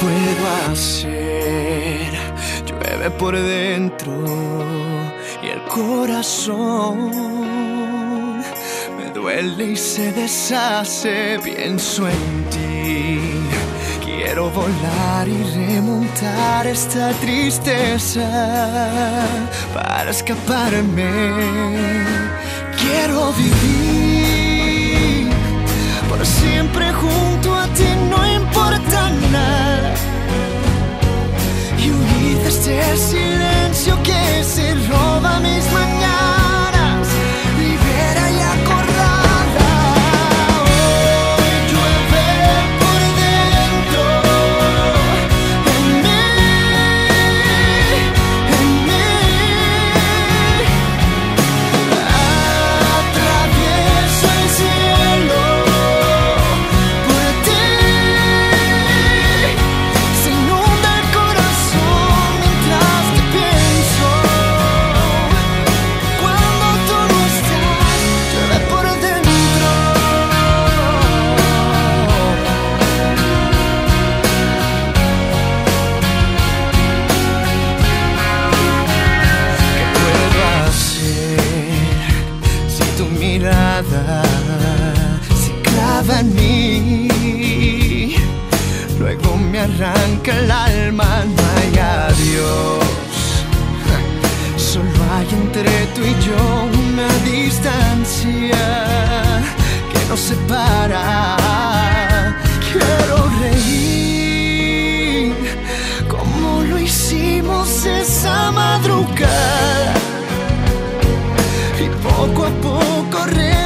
puedo hacer? Llueve por dentro y el corazón me duele y se deshace. Pienso en ti, quiero volar y remontar esta tristeza para escaparme. Quiero vivir por siempre junto a ti, no importa nada, y huir de este silencio que se roba mis mañanas, libera y acorrala. Hoy llueve por dentro, en mí, atravieso el cielo por ti, se inunda el corazón mientras te pienso. Cuando tú no estás, llueve por dentro. ¿Qué puedo hacer si tu mirada se clava en mí? Luego me arranca el alma, no hay adiós. Solo hay entre tú y yo una distancia que nos separa. Quiero reír como lo hicimos esa madrugada y poco a poco